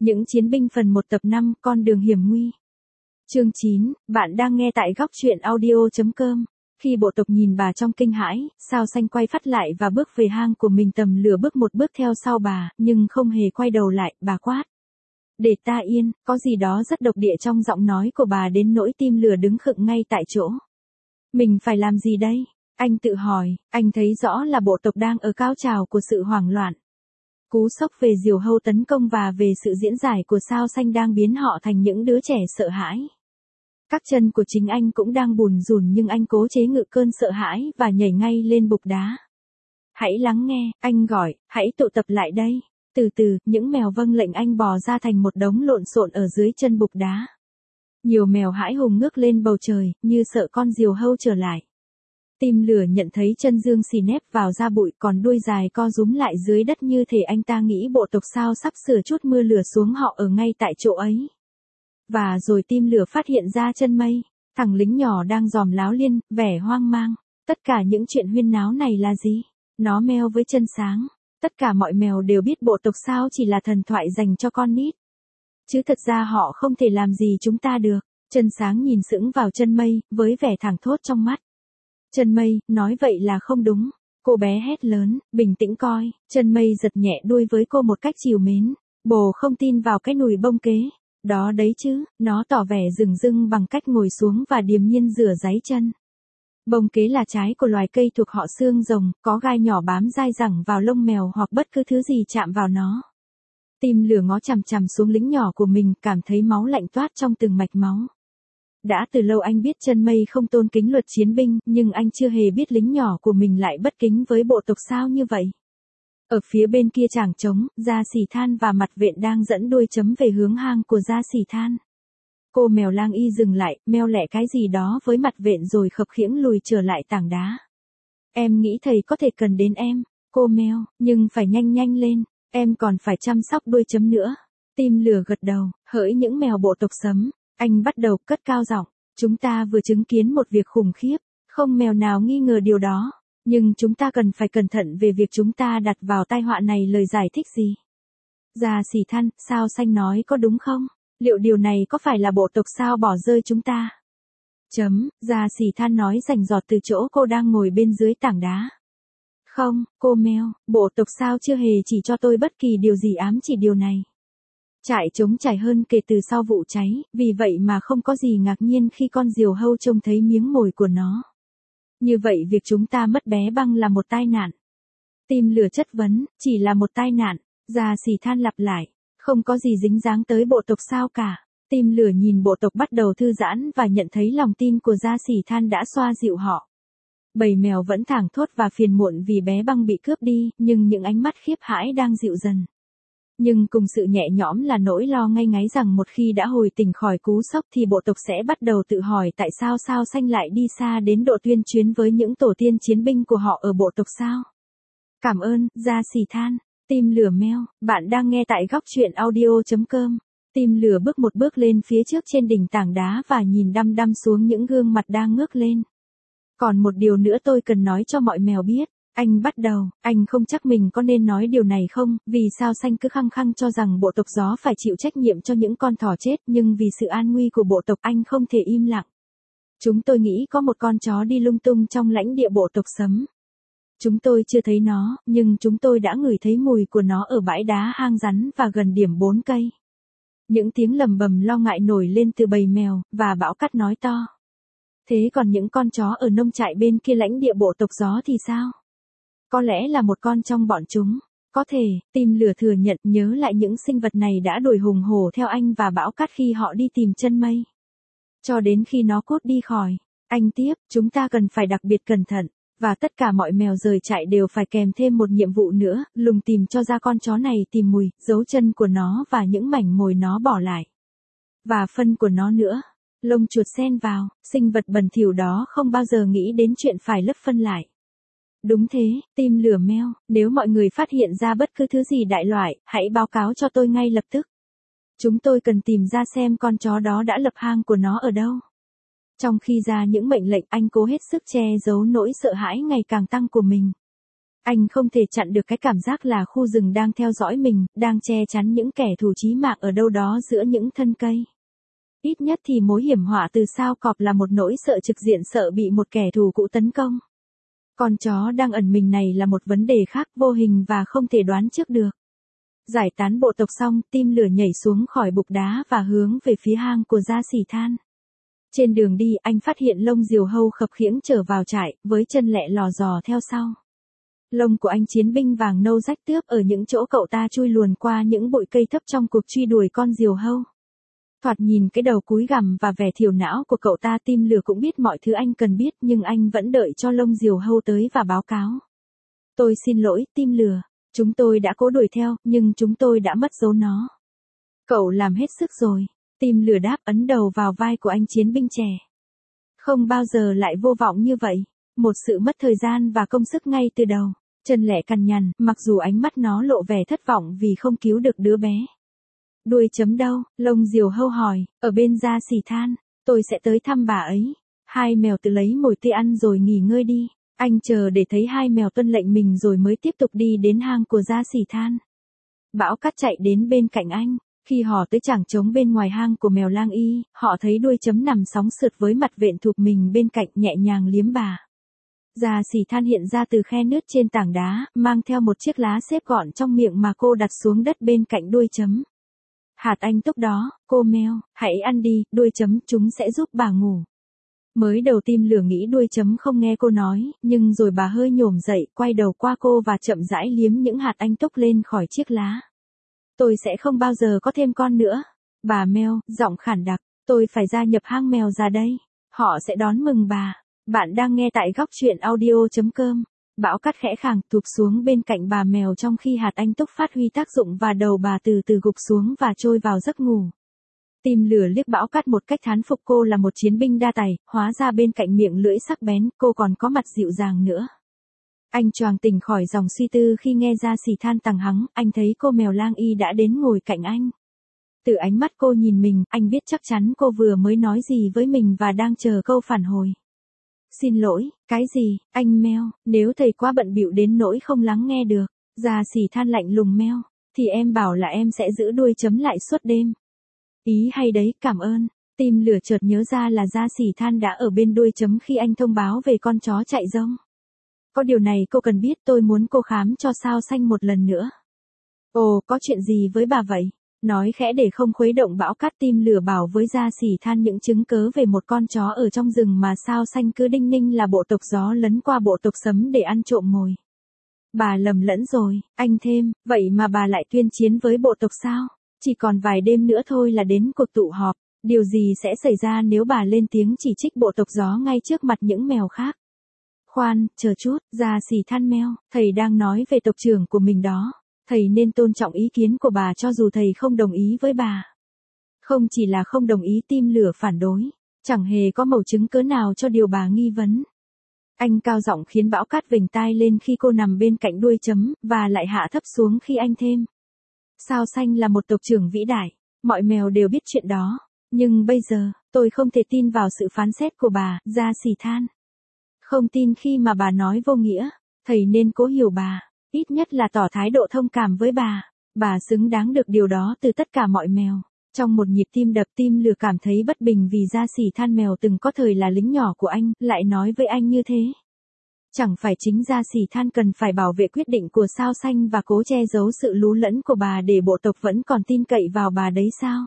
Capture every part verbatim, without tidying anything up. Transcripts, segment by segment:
Những chiến binh phần một tập năm, con đường hiểm nguy. Chương chín, bạn đang nghe tại góc truyện audio chấm com. Khi bộ tộc nhìn bà trong kinh hãi, Sao Xanh quay phát lại và bước về hang của mình tầm lửa bước một bước theo sau bà, nhưng không hề quay đầu lại, bà quát. Để ta yên, có gì đó rất độc địa trong giọng nói của bà đến nỗi tim lửa đứng khựng ngay tại chỗ. Mình phải làm gì đây? Anh tự hỏi, anh thấy rõ là bộ tộc đang ở cao trào của sự hoảng loạn. Cú sốc về diều hâu tấn công và về sự diễn giải của Sao Xanh đang biến họ thành những đứa trẻ sợ hãi. Các chân của chính anh cũng đang bùn rùn nhưng anh cố chế ngự cơn sợ hãi và nhảy ngay lên bục đá. Hãy lắng nghe, anh gọi, hãy tụ tập lại đây. Từ từ, những mèo vâng lệnh anh bò ra thành một đống lộn xộn ở dưới chân bục đá. Nhiều mèo hãi hùng ngước lên bầu trời, như sợ con diều hâu trở lại. Tim lửa nhận thấy chân dương xì nép vào da bụi, còn đuôi dài co rúm lại dưới đất như thể anh ta nghĩ bộ tộc Sao sắp sửa chút mưa lửa xuống họ ở ngay tại chỗ ấy. Và rồi tim lửa phát hiện ra chân mây, thằng lính nhỏ đang giòm láo liên, vẻ hoang mang. Tất cả những chuyện huyên náo này là gì? Nó meo với chân sáng. Tất cả mọi mèo đều biết bộ tộc Sao chỉ là thần thoại dành cho con nít. Chứ thật ra họ không thể làm gì chúng ta được. Chân sáng nhìn sững vào chân mây, với vẻ thẳng thốt trong mắt. Chân mây, nói vậy là không đúng. Cô bé hét lớn, bình tĩnh coi. Chân mây giật nhẹ đuôi với cô một cách trìu mến. Bồ không tin vào cái nùi bông kế. Đó đấy chứ, nó tỏ vẻ rừng rưng bằng cách ngồi xuống và điềm nhiên rửa ráy chân. Bông kế là trái của loài cây thuộc họ xương rồng, có gai nhỏ bám dai dẳng vào lông mèo hoặc bất cứ thứ gì chạm vào nó. Tim lửa ngó chằm chằm xuống lính nhỏ của mình, cảm thấy máu lạnh toát trong từng mạch máu. Đã từ lâu anh biết chân mây không tôn kính luật chiến binh, nhưng anh chưa hề biết lính nhỏ của mình lại bất kính với bộ tộc Sao như vậy. Ở phía bên kia chảng trống, Gia Xỉ Than và Mặt Vện đang dẫn đuôi chấm về hướng hang của Gia Xỉ Than. Cô mèo lang y dừng lại, meo lẹ cái gì đó với Mặt Vện rồi khập khiễng lùi trở lại tảng đá. Em nghĩ thầy có thể cần đến em, cô meo, nhưng phải nhanh nhanh lên, em còn phải chăm sóc đuôi chấm nữa. Tim lửa gật đầu, hỡi những mèo bộ tộc Sấm. Anh bắt đầu cất cao giọng, chúng ta vừa chứng kiến một việc khủng khiếp, không mèo nào nghi ngờ điều đó, nhưng chúng ta cần phải cẩn thận về việc chúng ta đặt vào tai họa này lời giải thích gì. Gia Xỉ Than, Sao Xanh nói có đúng không? Liệu điều này có phải là bộ tộc Sao bỏ rơi chúng ta? Chấm, Gia Xỉ Than nói rành rọt từ chỗ cô đang ngồi bên dưới tảng đá. Không, cô meo, bộ tộc Sao chưa hề chỉ cho tôi bất kỳ điều gì ám chỉ điều này. Trại trống trải hơn kể từ sau vụ cháy, vì vậy mà không có gì ngạc nhiên khi con diều hâu trông thấy miếng mồi của nó. Như vậy việc chúng ta mất bé băng là một tai nạn. Tim lửa chất vấn, chỉ là một tai nạn. Gia Xỉ Than lặp lại, không có gì dính dáng tới bộ tộc Sao cả. Tim lửa nhìn bộ tộc bắt đầu thư giãn và nhận thấy lòng tin của Gia Xỉ Than đã xoa dịu họ. Bầy mèo vẫn thảng thốt và phiền muộn vì bé băng bị cướp đi, nhưng những ánh mắt khiếp hãi đang dịu dần. Nhưng cùng sự nhẹ nhõm là nỗi lo ngây ngáy rằng một khi đã hồi tỉnh khỏi cú sốc thì bộ tộc sẽ bắt đầu tự hỏi tại sao Sao Xanh lại đi xa đến độ tuyên chuyến với những tổ tiên chiến binh của họ ở bộ tộc Sao. Cảm ơn, Gia Xỉ Than. Tim lửa meo, bạn đang nghe tại góc truyện audio chấm com. Tim lửa bước một bước lên phía trước trên đỉnh tảng đá và nhìn đăm đăm xuống những gương mặt đang ngước lên. Còn một điều nữa tôi cần nói cho mọi mèo biết. Anh bắt đầu, anh không chắc mình có nên nói điều này không, vì Sao Xanh cứ khăng khăng cho rằng bộ tộc Gió phải chịu trách nhiệm cho những con thỏ chết, nhưng vì sự an nguy của bộ tộc anh không thể im lặng. Chúng tôi nghĩ có một con chó đi lung tung trong lãnh địa bộ tộc Sấm. Chúng tôi chưa thấy nó, nhưng chúng tôi đã ngửi thấy mùi của nó ở bãi đá hang rắn và gần điểm bốn cây. Những tiếng lầm bầm lo ngại nổi lên từ bầy mèo, và Bão Cắt nói to. Thế còn những con chó ở nông trại bên kia lãnh địa bộ tộc Gió thì sao? Có lẽ là một con trong bọn chúng. Có thể, Tim lửa thừa nhận nhớ lại những sinh vật này đã đuổi hùng hổ theo anh và Bão Cát khi họ đi tìm chân mây. Cho đến khi nó cốt đi khỏi. Anh tiếp, chúng ta cần phải đặc biệt cẩn thận. Và tất cả mọi mèo rời trại đều phải kèm thêm một nhiệm vụ nữa, lùng tìm cho ra con chó này tìm mùi, dấu chân của nó và những mảnh mồi nó bỏ lại. Và phân của nó nữa. Lông chuột xen vào, sinh vật bẩn thỉu đó không bao giờ nghĩ đến chuyện phải lấp phân lại. Đúng thế, Tim lửa meo, nếu mọi người phát hiện ra bất cứ thứ gì đại loại, hãy báo cáo cho tôi ngay lập tức. Chúng tôi cần tìm ra xem con chó đó đã lập hang của nó ở đâu. Trong khi ra những mệnh lệnh anh cố hết sức che giấu nỗi sợ hãi ngày càng tăng của mình. Anh không thể chặn được cái cảm giác là khu rừng đang theo dõi mình, đang che chắn những kẻ thù chí mạng ở đâu đó giữa những thân cây. Ít nhất thì mối hiểm họa từ sao cọp là một nỗi sợ trực diện, sợ bị một kẻ thù cũ tấn công. Con chó đang ẩn mình này là một vấn đề khác, vô hình và không thể đoán trước được. Giải tán bộ tộc xong, Tim Lửa nhảy xuống khỏi bục đá và hướng về phía hang của Gia Sỉ Than. Trên đường đi, anh phát hiện Lông Diều Hâu khập khiễng trở vào trại, với chân lẹ lò dò theo sau. Lông của anh chiến binh vàng nâu rách tướp ở những chỗ cậu ta chui luồn qua những bụi cây thấp trong cuộc truy đuổi con diều hâu. Thoạt nhìn cái đầu cúi gằm và vẻ thiểu não của cậu ta, Tim Lửa cũng biết mọi thứ anh cần biết, nhưng anh vẫn đợi cho Lông Diều Hâu tới và báo cáo. Tôi xin lỗi, Tim Lửa. Chúng tôi đã cố đuổi theo, nhưng chúng tôi đã mất dấu nó. Cậu làm hết sức rồi. Tim Lửa đáp, ấn đầu vào vai của anh chiến binh trẻ. Không bao giờ lại vô vọng như vậy. Một sự mất thời gian và công sức ngay từ đầu. Chân lẹ cằn nhằn, mặc dù ánh mắt nó lộ vẻ thất vọng vì không cứu được đứa bé. Đuôi chấm đâu? Lông Diều Hâu hỏi. Ở bên Gia Sỉ Than. Tôi sẽ tới thăm bà ấy. Hai mèo tự lấy mồi tươi ăn rồi nghỉ ngơi đi. Anh chờ để thấy hai mèo tuân lệnh mình rồi mới tiếp tục đi đến hang của Gia Sỉ Than. Bão Cát chạy đến bên cạnh anh. Khi họ tới chảng trống bên ngoài hang của mèo lang y, họ thấy đuôi chấm nằm sóng sượt với mặt vện thụp mình bên cạnh, nhẹ nhàng liếm bà. Gia Sỉ Than hiện ra từ khe nứt trên tảng đá, mang theo một chiếc lá xếp gọn trong miệng mà cô đặt xuống đất bên cạnh đuôi chấm. Hạt anh túc đó, cô mèo, hãy ăn đi, đuôi chấm, chúng sẽ giúp bà ngủ. Mới đầu Tim Lửa nghĩ đuôi chấm không nghe cô nói, nhưng rồi bà hơi nhổm dậy, quay đầu qua cô và chậm rãi liếm những hạt anh túc lên khỏi chiếc lá. Tôi sẽ không bao giờ có thêm con nữa. Bà mèo, giọng khản đặc, tôi phải gia nhập hang mèo già đây. Họ sẽ đón mừng bà. Bạn đang nghe tại góc truyện audio chấm com. Bão Cát khẽ khàng thụp xuống bên cạnh bà mèo trong khi hạt anh túc phát huy tác dụng và đầu bà từ từ gục xuống và trôi vào giấc ngủ. Tim Lửa liếc Bão Cát một cách thán phục, cô là một chiến binh đa tài, hóa ra bên cạnh miệng lưỡi sắc bén, cô còn có mặt dịu dàng nữa. Anh choàng tỉnh khỏi dòng suy tư khi nghe Gia Sỉ Than tằng hắng, anh thấy cô mèo lang y đã đến ngồi cạnh anh. Từ ánh mắt cô nhìn mình, anh biết chắc chắn cô vừa mới nói gì với mình và đang chờ câu phản hồi. Xin lỗi, cái gì, anh mèo, nếu thầy quá bận bịu đến nỗi không lắng nghe được. Gia Sỉ Than lạnh lùng meo, thì em bảo là em sẽ giữ đuôi chấm lại suốt đêm. Ý hay đấy, cảm ơn. Tim Lửa chợt nhớ ra là Gia Sỉ Than đã ở bên đuôi chấm khi anh thông báo về con chó chạy rông. Có điều này cô cần biết, tôi muốn cô khám cho Sao Xanh một lần nữa. Ồ, có chuyện gì với bà vậy? Nói khẽ để không khuấy động Bão Cát, Tim Lửa bảo với Gia Sỉ Than những chứng cớ về một con chó ở trong rừng mà Sao Xanh cứ đinh ninh là bộ tộc gió lấn qua bộ tộc sấm để ăn trộm mồi. Bà lầm lẫn rồi, anh thêm, vậy mà bà lại tuyên chiến với bộ tộc sao? Chỉ còn vài đêm nữa thôi là đến cuộc tụ họp, điều gì sẽ xảy ra nếu bà lên tiếng chỉ trích bộ tộc gió ngay trước mặt những mèo khác? Khoan, chờ chút, Gia Sỉ Than meo, thầy đang nói về tộc trưởng của mình đó. Thầy nên tôn trọng ý kiến của bà cho dù thầy không đồng ý với bà. Không chỉ là không đồng ý, Tim Lửa phản đối. Chẳng hề có mẩu chứng cớ nào cho điều bà nghi vấn. Anh cao giọng khiến Bão Cát vểnh tai lên khi cô nằm bên cạnh đuôi chấm, và lại hạ thấp xuống khi anh thêm. Sao Xanh là một tộc trưởng vĩ đại. Mọi mèo đều biết chuyện đó. Nhưng bây giờ, tôi không thể tin vào sự phán xét của bà, Gia Sỉ Than. Không tin khi mà bà nói vô nghĩa. Thầy nên cố hiểu bà. Ít nhất là tỏ thái độ thông cảm với bà. Bà xứng đáng được điều đó từ tất cả mọi mèo. Trong một nhịp tim đập, Tim Lửa cảm thấy bất bình vì Gia Sỉ Than mèo từng có thời là lính nhỏ của anh, lại nói với anh như thế. Chẳng phải chính Gia Sỉ Than cần phải bảo vệ quyết định của Sao Xanh và cố che giấu sự lú lẫn của bà để bộ tộc vẫn còn tin cậy vào bà đấy sao?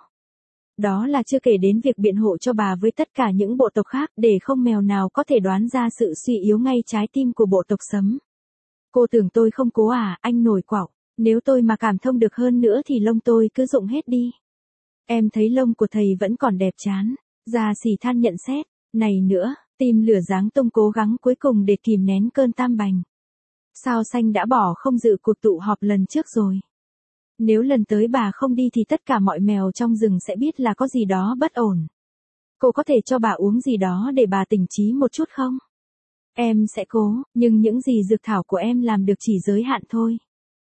Đó là chưa kể đến việc biện hộ cho bà với tất cả những bộ tộc khác để không mèo nào có thể đoán ra sự suy yếu ngay trái tim của bộ tộc sấm. Cô tưởng tôi không cố à, anh nổi quạo. Nếu tôi mà cảm thông được hơn nữa thì lông tôi cứ rụng hết đi. Em thấy lông của thầy vẫn còn đẹp chán. Gia Sỉ Than nhận xét. Này nữa, Tim Lửa giáng tông cố gắng cuối cùng để kìm nén cơn tam bành. Sao Xanh đã bỏ không dự cuộc tụ họp lần trước rồi. Nếu lần tới bà không đi thì tất cả mọi mèo trong rừng sẽ biết là có gì đó bất ổn. Cô có thể cho bà uống gì đó để bà tỉnh trí một chút không? Em sẽ cố, nhưng những gì dược thảo của em làm được chỉ giới hạn thôi.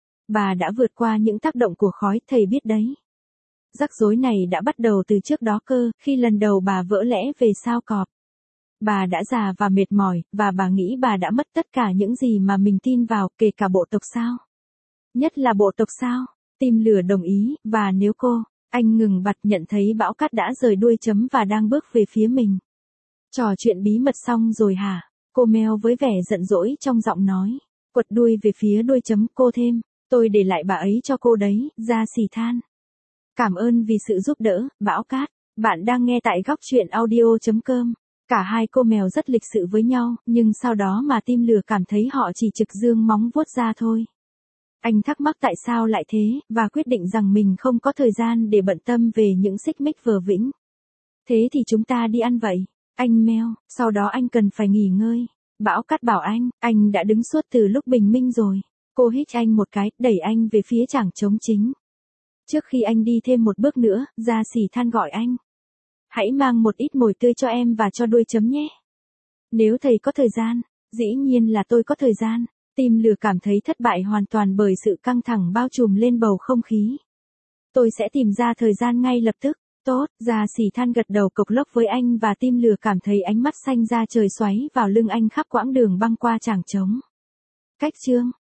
Bà đã vượt qua những tác động của khói, thầy biết đấy. Rắc rối này đã bắt đầu từ trước đó cơ, khi lần đầu bà vỡ lẽ về sao cọp. Bà đã già và mệt mỏi, và bà nghĩ bà đã mất tất cả những gì mà mình tin vào, kể cả bộ tộc sao? Nhất là bộ tộc sao? Tim lửa đồng ý, và nếu cô, anh ngừng bặt nhận thấy bão cát đã rời đuôi chấm và đang bước về phía mình. Trò chuyện bí mật xong rồi hả? Cô Mel với vẻ giận dỗi trong giọng nói. Quật đuôi về phía đuôi chấm, cô thêm. Tôi để lại bà ấy cho cô đấy, ra xỉ than. Cảm ơn vì sự giúp đỡ, bão cát. Bạn đang nghe tại góc chuyện audio chấm com. Cả hai cô mèo rất lịch sự với nhau, nhưng sau đó mà tim lửa cảm thấy họ chỉ trực dương móng vuốt ra thôi. Anh thắc mắc tại sao lại thế, và quyết định rằng mình không có thời gian để bận tâm về những xích mích vờ vĩnh. Thế thì chúng ta đi ăn vậy. Anh meo, sau đó anh cần phải nghỉ ngơi. Bão cát bảo anh, anh đã đứng suốt từ lúc bình minh rồi. Cô hít anh một cái, đẩy anh về phía chảng trống chính. Trước khi anh đi thêm một bước nữa, ra xỉ than gọi anh. Hãy mang một ít mồi tươi cho em và cho đuôi chấm nhé. Nếu thầy có thời gian, dĩ nhiên là tôi có thời gian. Tim lửa cảm thấy thất bại hoàn toàn bởi sự căng thẳng bao trùm lên bầu không khí. Tôi sẽ tìm ra thời gian ngay lập tức. Tốt, ra xỉ than gật đầu cộc lốc với anh và tim lửa cảm thấy ánh mắt xanh ra trời xoáy vào lưng anh khắp quãng đường băng qua chảng trống. Cách chương